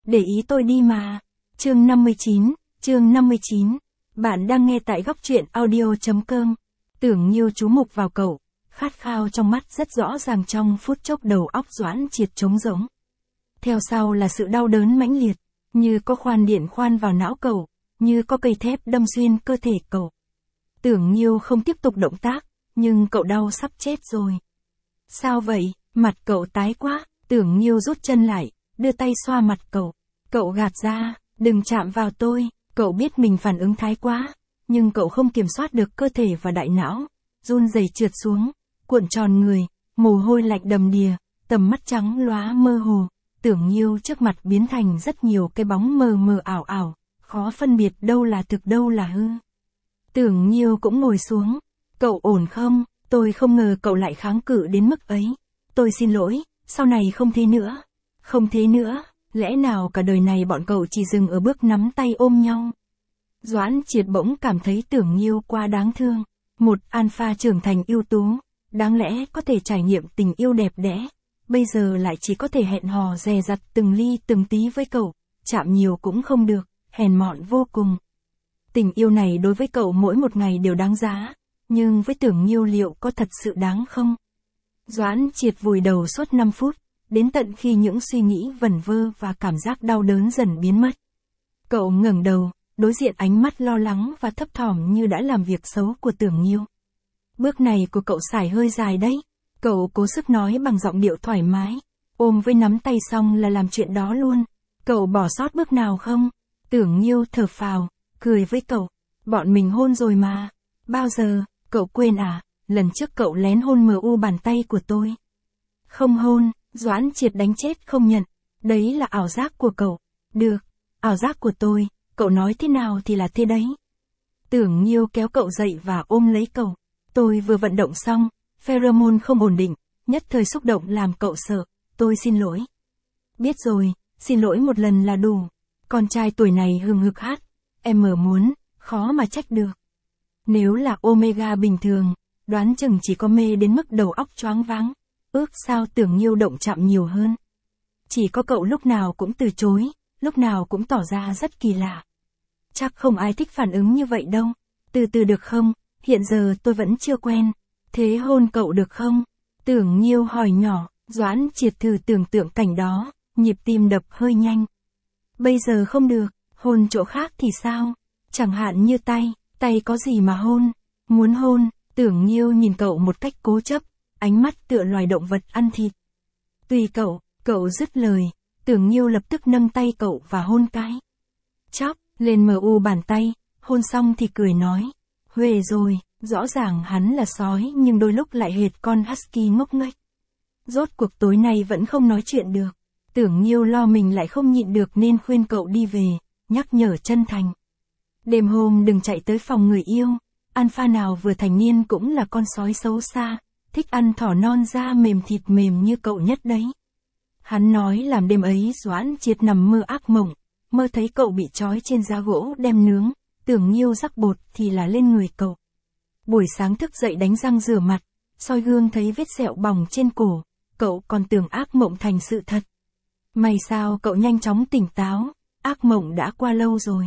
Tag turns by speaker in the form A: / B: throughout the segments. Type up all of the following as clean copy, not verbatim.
A: để ý tôi đi mà. Chương 59. Bạn đang nghe tại góc truyện audio.com. Tưởng Nhiêu chú mục vào cậu, khát khao trong mắt rất rõ ràng, trong phút chốc đầu óc Doãn Triệt trống rỗng. Theo sau là sự đau đớn mãnh liệt, như có khoan điện khoan vào não cậu, như có cây thép đâm xuyên cơ thể cậu. Tưởng Nhiêu không tiếp tục động tác, nhưng cậu đau sắp chết rồi. Sao vậy? Mặt cậu tái quá. Tưởng Nhiêu rút chân lại, đưa tay xoa mặt cậu. Cậu gạt ra, đừng chạm vào tôi. Cậu biết mình phản ứng thái quá, nhưng cậu không kiểm soát được cơ thể và đại não. Run rẩy trượt xuống, cuộn tròn người, mồ hôi lạnh đầm đìa, tầm mắt trắng lóa mơ hồ. Tưởng Nhiêu trước mặt biến thành rất nhiều cái bóng mờ mờ ảo ảo, khó phân biệt đâu là thực đâu là hư. Tưởng Nhiêu cũng ngồi xuống. Cậu ổn không? Tôi không ngờ cậu lại kháng cự đến mức ấy. Tôi xin lỗi, sau này không thế nữa. Không thế nữa, lẽ nào cả đời này bọn cậu chỉ dừng ở bước nắm tay ôm nhau? Doãn Triệt bỗng cảm thấy Tưởng Nhiêu quá đáng thương. Một alpha trưởng thành ưu tú, đáng lẽ có thể trải nghiệm tình yêu đẹp đẽ, bây giờ lại chỉ có thể hẹn hò dè dặt từng ly từng tí với cậu, chạm nhiều cũng không được, hèn mọn vô cùng. Tình yêu này đối với cậu mỗi một ngày đều đáng giá, nhưng với Tưởng Nhiêu liệu có thật sự đáng không? Doãn Triệt vùi đầu suốt 5 phút, đến tận khi những suy nghĩ vẩn vơ và cảm giác đau đớn dần biến mất. Cậu ngẩng đầu, đối diện ánh mắt lo lắng và thấp thỏm như đã làm việc xấu của Tưởng Nhiêu. Bước này của cậu xài hơi dài đấy. Cậu cố sức nói bằng giọng điệu thoải mái. Ôm với nắm tay xong là làm chuyện đó luôn. Cậu bỏ sót bước nào không? Tưởng Nhiêu thở phào, cười với cậu. Bọn mình hôn rồi mà. Bao giờ? Cậu quên à? Lần trước cậu lén hôn MU bàn tay của tôi. Không hôn. Doãn Triệt đánh chết không nhận. Đấy là ảo giác của cậu. Được, ảo giác của tôi. Cậu nói thế nào thì là thế đấy. Tưởng Nhiêu kéo cậu dậy và ôm lấy cậu. Tôi vừa vận động xong, pheromone không ổn định, nhất thời xúc động làm cậu sợ. Tôi xin lỗi. Biết rồi, xin lỗi một lần là đủ. Con trai tuổi này hừng hực hát. Em muốn, khó mà trách được. Nếu là Omega bình thường, đoán chừng chỉ có mê đến mức đầu óc choáng váng. Ước sao Tưởng Nhiêu động chạm nhiều hơn. Chỉ có cậu lúc nào cũng từ chối, lúc nào cũng tỏ ra rất kỳ lạ. Chắc không ai thích phản ứng như vậy đâu. Từ từ được không? Hiện giờ tôi vẫn chưa quen. Thế hôn cậu được không? Tưởng Nhiêu hỏi nhỏ. Doãn Triệt thử tưởng tượng cảnh đó, nhịp tim đập hơi nhanh. Bây giờ không được, hôn chỗ khác thì sao? Chẳng hạn như tay có gì mà hôn? Muốn hôn? Tưởng Nhiêu nhìn cậu một cách cố chấp, ánh mắt tựa loài động vật ăn thịt. Tùy cậu dứt lời, Tưởng Nhiêu lập tức nâng tay cậu và hôn cái. Chóp, lên MU bàn tay, hôn xong thì cười nói. Huề rồi, rõ ràng hắn là sói nhưng đôi lúc lại hệt con husky ngốc nghếch. Rốt cuộc tối nay vẫn không nói chuyện được. Tưởng Nhiêu lo mình lại không nhịn được nên khuyên cậu đi về, nhắc nhở chân thành. Đêm hôm đừng chạy tới phòng người yêu, alpha nào vừa thành niên cũng là con sói xấu xa, thích ăn thỏ non da mềm thịt mềm như cậu nhất đấy. Hắn nói làm đêm ấy Doãn Triệt nằm mơ ác mộng, mơ thấy cậu bị trói trên giá gỗ đem nướng, Tưởng Nhiêu rắc bột thì là lên người cậu. Buổi sáng thức dậy đánh răng rửa mặt, soi gương thấy vết sẹo bỏng trên cổ, cậu còn tưởng ác mộng thành sự thật. May sao cậu nhanh chóng tỉnh táo, ác mộng đã qua lâu rồi.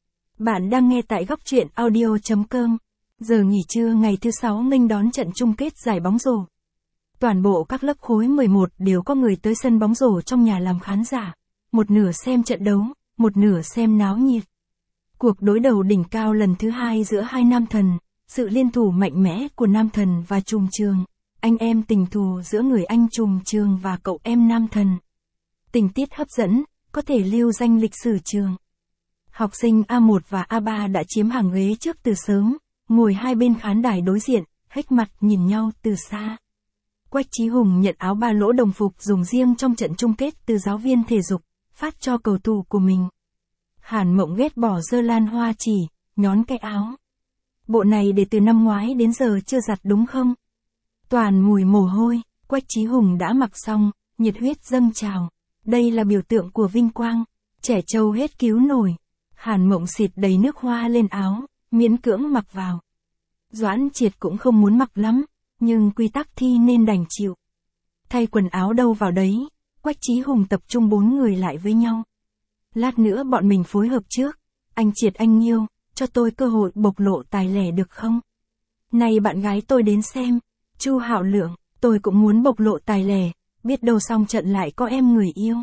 A: Bạn đang nghe tại góc truyện audio.com. Giờ nghỉ trưa ngày thứ 6 nghênh đón trận chung kết giải bóng rổ. Toàn bộ các lớp khối 11 đều có người tới sân bóng rổ trong nhà làm khán giả. Một nửa xem trận đấu, một nửa xem náo nhiệt. Cuộc đối đầu đỉnh cao lần thứ 2 giữa hai nam thần, sự liên thủ mạnh mẽ của nam thần và trùm trường, anh em tình thù giữa người anh trùm trường và cậu em nam thần. Tình tiết hấp dẫn, có thể lưu danh lịch sử trường. Học sinh A1 và A3 đã chiếm hàng ghế trước từ sớm, ngồi hai bên khán đài đối diện, hếch mặt nhìn nhau từ xa. Quách Chí Hùng nhận áo ba lỗ đồng phục dùng riêng trong trận chung kết từ giáo viên thể dục, phát cho cầu thủ của mình. Hàn Mộng ghét bỏ dơ lan hoa chỉ, nhón cái áo. Bộ này để từ năm ngoái đến giờ chưa giặt đúng không? Toàn mùi mồ hôi, Quách Chí Hùng đã mặc xong, nhiệt huyết dâng trào. Đây là biểu tượng của vinh quang, trẻ trâu hết cứu nổi. Hàn Mộng xịt đầy nước hoa lên áo, miễn cưỡng mặc vào. Doãn Triệt cũng không muốn mặc lắm, nhưng quy tắc thi nên đành chịu. Thay quần áo đâu vào đấy, Quách Chí Hùng tập trung 4 người lại với nhau. Lát nữa bọn mình phối hợp trước. Anh Triệt anh Nhiêu, cho tôi cơ hội bộc lộ tài lẻ được không? Này bạn gái tôi đến xem. Chu Hạo Lượng, tôi cũng muốn bộc lộ tài lẻ, biết đâu xong trận lại có em người yêu.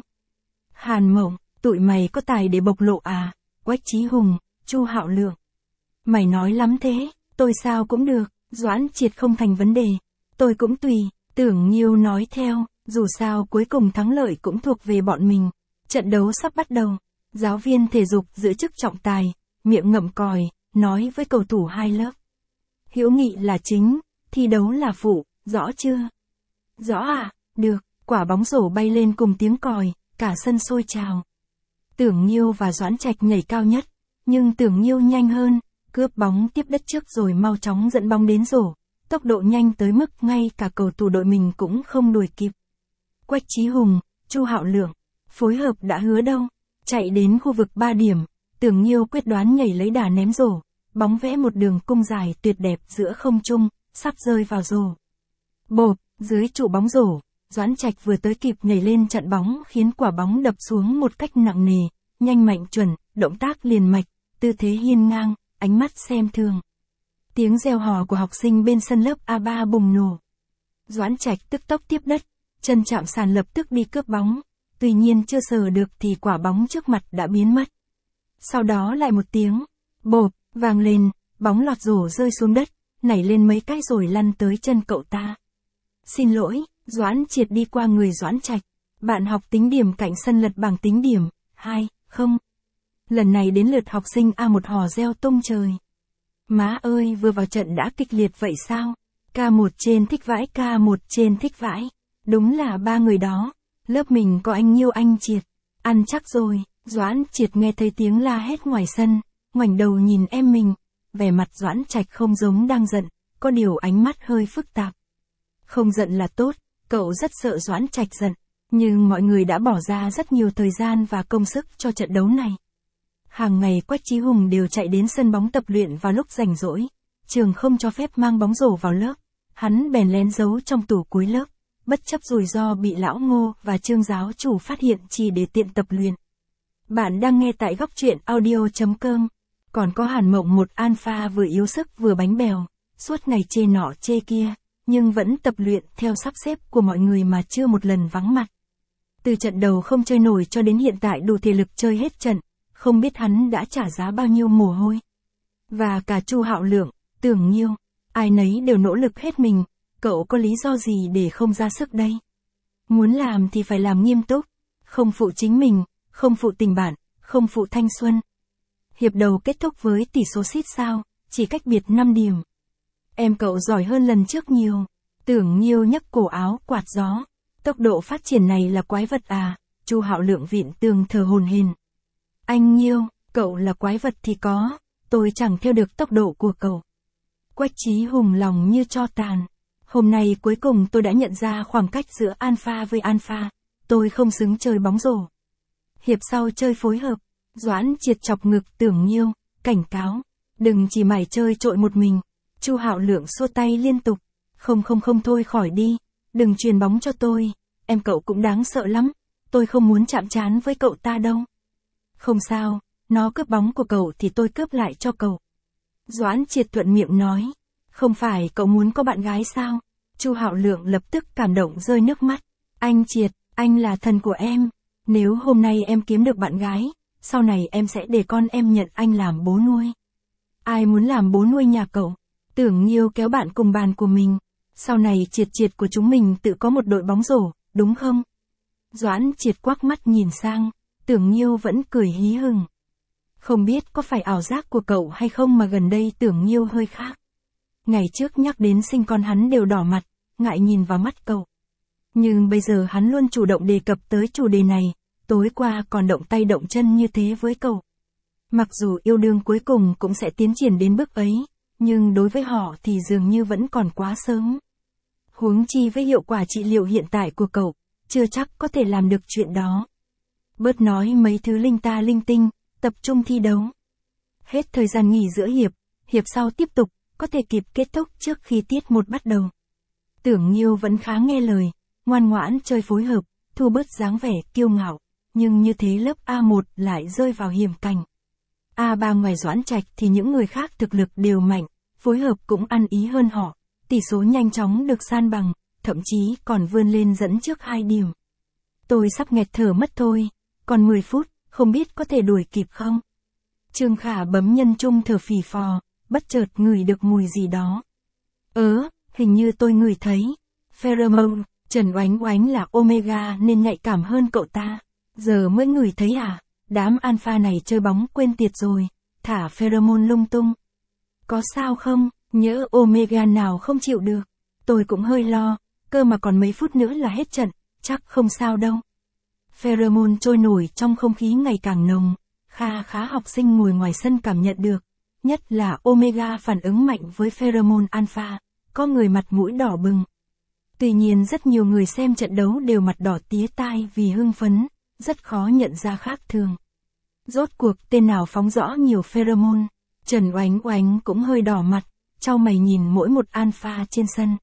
A: Hàn Mộng, tụi mày có tài để bộc lộ à? Quách Chí Hùng, Chu Hạo Lượng. Mày nói lắm thế, tôi sao cũng được, Doãn Triệt không thành vấn đề. Tôi cũng tùy, Tưởng Nhiêu nói theo, dù sao cuối cùng thắng lợi cũng thuộc về bọn mình. Trận đấu sắp bắt đầu. Giáo viên thể dục giữ chức trọng tài, miệng ngậm còi, nói với cầu thủ hai lớp. Hữu nghị là chính, thi đấu là phụ, rõ chưa? Rõ à, được, quả bóng rổ bay lên cùng tiếng còi, cả sân sôi trào. Tưởng Nhiêu và Doãn Trạch nhảy cao nhất, nhưng Tưởng Nhiêu nhanh hơn, cướp bóng tiếp đất trước rồi mau chóng dẫn bóng đến rổ, tốc độ nhanh tới mức ngay cả cầu thủ đội mình cũng không đuổi kịp. Quách Chí Hùng, Chu Hạo Lượng, phối hợp đã hứa đâu, chạy đến khu vực 3 điểm, Tưởng Nhiêu quyết đoán nhảy lấy đà ném rổ, bóng vẽ một đường cung dài tuyệt đẹp giữa không trung, sắp rơi vào rổ. Bộp, dưới trụ bóng rổ, Doãn Trạch vừa tới kịp nhảy lên chặn bóng khiến quả bóng đập xuống một cách nặng nề, nhanh mạnh chuẩn, động tác liền mạch, tư thế hiên ngang, ánh mắt xem thường. Tiếng reo hò của học sinh bên sân lớp A3 bùng nổ. Doãn Trạch tức tốc tiếp đất, chân chạm sàn lập tức đi cướp bóng, tuy nhiên chưa sờ được thì quả bóng trước mặt đã biến mất. Sau đó lại một tiếng, bộp, vang lên, bóng lọt rổ rơi xuống đất, nảy lên mấy cái rồi lăn tới chân cậu ta. Xin lỗi, Doãn Triệt đi qua người Doãn Trạch, bạn học tính điểm cạnh sân lật bảng tính điểm, 2, không. Lần này đến lượt học sinh A1 hò reo tung trời. Má ơi vừa vào trận đã kịch liệt vậy sao? K1 trên thích vãi, K1 trên thích vãi. Đúng là ba người đó. Lớp mình có anh Nhiêu anh Triệt. Ăn chắc rồi, Doãn Triệt nghe thấy tiếng la hét ngoài sân, ngoảnh đầu nhìn em mình. Vẻ mặt Doãn Trạch không giống đang giận, có điều ánh mắt hơi phức tạp. Không giận là tốt, cậu rất sợ Doãn Trạch giận, nhưng mọi người đã bỏ ra rất nhiều thời gian và công sức cho trận đấu này. Hàng ngày Quách Chí Hùng đều chạy đến sân bóng tập luyện vào lúc rảnh rỗi, trường không cho phép mang bóng rổ vào lớp, hắn bèn lén giấu trong tủ cuối lớp, bất chấp rủi ro bị lão Ngô và Trương giáo chủ phát hiện chỉ để tiện tập luyện. Bạn đang nghe tại góc truyện audio.com. Còn có Hàn Mộng một alpha vừa yếu sức vừa bánh bèo, suốt ngày chê nọ chê kia, nhưng vẫn tập luyện theo sắp xếp của mọi người mà chưa một lần vắng mặt. Từ trận đầu không chơi nổi cho đến hiện tại đủ thể lực chơi hết trận, không biết hắn đã trả giá bao nhiêu mồ hôi. Và cả Chu Hạo Lượng, Tưởng Nhiêu, ai nấy đều nỗ lực hết mình, cậu có lý do gì để không ra sức đây? Muốn làm thì phải làm nghiêm túc, không phụ chính mình, không phụ tình bạn, không phụ thanh xuân. Hiệp đầu kết thúc với tỷ số xít sao, chỉ cách biệt 5 điểm. Em cậu giỏi hơn lần trước nhiều. Tưởng Nhiêu nhấc cổ áo quạt gió. Tốc độ phát triển này là quái vật à? Chu Hạo Lượng vịn tường thở hổn hển. Anh Nhiêu, cậu là quái vật thì có, tôi chẳng theo được tốc độ của cậu. Quách Chí Hùng lòng như tro tàn. Hôm nay cuối cùng tôi đã nhận ra khoảng cách giữa alpha với alpha. Tôi không xứng chơi bóng rổ. Hiệp sau chơi phối hợp. Doãn Triệt chọc ngực Tưởng Nhiêu, cảnh cáo. Đừng chỉ mải chơi trội một mình. Chu Hạo Lượng xua tay liên tục. Không thôi khỏi đi. Đừng truyền bóng cho tôi. Em cậu cũng đáng sợ lắm. Tôi không muốn chạm trán với cậu ta đâu. Không sao, nó cướp bóng của cậu thì tôi cướp lại cho cậu. Doãn Triệt thuận miệng nói. Không phải cậu muốn có bạn gái sao? Chu Hạo Lượng lập tức cảm động rơi nước mắt. Anh Triệt, anh là thần của em. Nếu hôm nay em kiếm được bạn gái, sau này em sẽ để con em nhận anh làm bố nuôi. Ai muốn làm bố nuôi nhà cậu? Tưởng Nhiêu kéo bạn cùng bàn của mình. Sau này Triệt của chúng mình tự có một đội bóng rổ, đúng không? Doãn Triệt quắc mắt nhìn sang, Tưởng Nhiêu vẫn cười hí hửng. Không biết có phải ảo giác của cậu hay không mà gần đây Tưởng Nhiêu hơi khác. Ngày trước nhắc đến sinh con hắn đều đỏ mặt, ngại nhìn vào mắt cậu. Nhưng bây giờ hắn luôn chủ động đề cập tới chủ đề này, tối qua còn động tay động chân như thế với cậu. Mặc dù yêu đương cuối cùng cũng sẽ tiến triển đến bước ấy, nhưng đối với họ thì dường như vẫn còn quá sớm. Huống chi với hiệu quả trị liệu hiện tại của cậu, chưa chắc có thể làm được chuyện đó. Bớt nói mấy thứ linh ta linh tinh, tập trung thi đấu. Hết thời gian nghỉ giữa hiệp sau tiếp tục, có thể kịp kết thúc trước khi tiết 1 bắt đầu. Tưởng Nhiêu vẫn khá nghe lời, ngoan ngoãn chơi phối hợp, thu bớt dáng vẻ kiêu ngạo. nhưng như thế lớp A1 lại rơi vào hiểm cảnh. A3 ngoài Doãn Trạch thì những người khác thực lực đều mạnh, phối hợp cũng ăn ý hơn họ, tỷ số nhanh chóng được san bằng, thậm chí còn vươn lên dẫn trước 2 điểm. Tôi sắp nghẹt thở mất thôi, còn 10 phút, không biết có thể đuổi kịp không? Trương Khả bấm nhân trung thở phì phò, bất chợt ngửi được mùi gì đó. Hình như tôi ngửi thấy. Pheromone, Trần Oánh Oánh là Omega nên nhạy cảm hơn cậu ta. Giờ mới ngửi thấy à? Đám alpha này chơi bóng quên tiệt rồi, thả pheromone lung tung. Có sao không, nhỡ Omega nào không chịu được. Tôi cũng hơi lo, cơ mà còn mấy phút nữa là hết trận, chắc không sao đâu. Pheromone trôi nổi trong không khí ngày càng nồng, khá học sinh ngồi ngoài sân cảm nhận được. Nhất là Omega phản ứng mạnh với pheromone alpha, có người mặt mũi đỏ bừng. Tuy nhiên rất nhiều người xem trận đấu đều mặt đỏ tía tai vì hưng phấn, rất khó nhận ra khác thường. Rốt cuộc tên nào phóng rõ nhiều pheromone, Trần Oánh Oánh cũng hơi đỏ mặt, chau mày nhìn mỗi một alpha trên sân.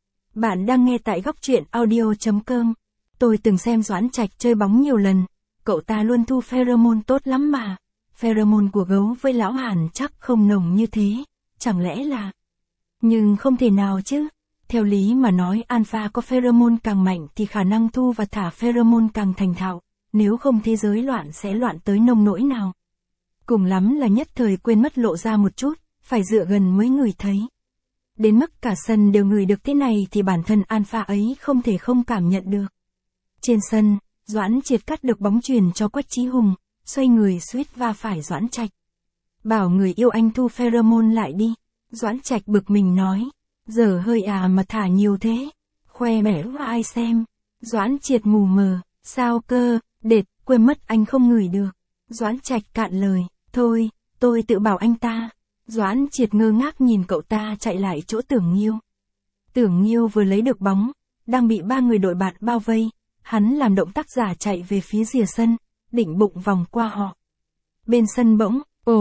A: Bạn đang nghe tại góc truyện audio.com. Tôi từng xem Doãn Trạch chơi bóng nhiều lần, cậu ta luôn thu pheromone tốt lắm mà. Pheromone của gấu với lão Hàn chắc không nồng như thế, chẳng lẽ là... Nhưng không thể nào chứ. Theo lý mà nói alpha có pheromone càng mạnh thì khả năng thu và thả pheromone càng thành thạo, nếu không thế giới loạn sẽ loạn tới nông nỗi nào. Cùng lắm là nhất thời quên mất lộ ra một chút, phải dựa gần mới ngửi thấy. Đến mức cả sân đều ngửi được thế này thì bản thân alpha ấy không thể không cảm nhận được. Trên sân, Doãn Triệt cắt được bóng chuyền cho Quách Chí Hùng, xoay người suýt va phải Doãn Trạch. Bảo người yêu anh thu pheromone lại đi. Doãn Trạch bực mình nói. Giờ hơi à mà thả nhiều thế. Khoe mẽ và ai xem. Doãn Triệt mù mờ. Sao cơ, đệt, quên mất anh không ngửi được. Doãn Trạch cạn lời. Thôi, tôi tự bảo anh ta. Doãn Triệt ngơ ngác nhìn cậu ta chạy lại chỗ Tưởng Nhiêu. Tưởng Nhiêu vừa lấy được bóng, đang bị 3 người đội bạn bao vây. Hắn làm động tác giả chạy về phía rìa sân, định bụng vòng qua họ. Bên sân bỗng,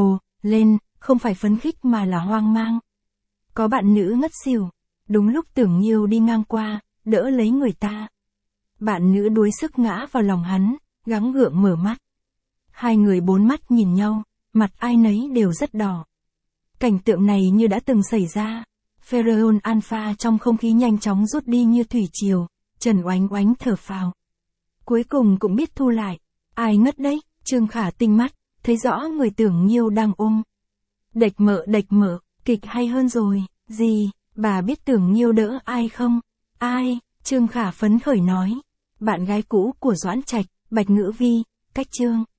A: lên, không phải phấn khích mà là hoang mang. Có bạn nữ ngất xỉu, đúng lúc Tưởng Nhiêu đi ngang qua, đỡ lấy người ta. Bạn nữ đuối sức ngã vào lòng hắn, gắng gượng mở mắt. Hai người bốn mắt nhìn nhau, mặt ai nấy đều rất đỏ. Cảnh tượng này như đã từng xảy ra. Pheromone alpha trong không khí nhanh chóng rút đi như thủy triều, Trần Oánh Oánh thở phào. Cuối cùng cũng biết thu lại. Ai ngất đấy? Trương Khả tinh mắt, thấy rõ người Tưởng Nhiêu đang ôm. Đệch mợ, kịch hay hơn rồi. Gì, bà biết Tưởng Nhiêu đỡ ai không? Ai? Trương Khả phấn khởi nói. Bạn gái cũ của Doãn Trạch, Bạch Ngữ Vi, Cách Trương.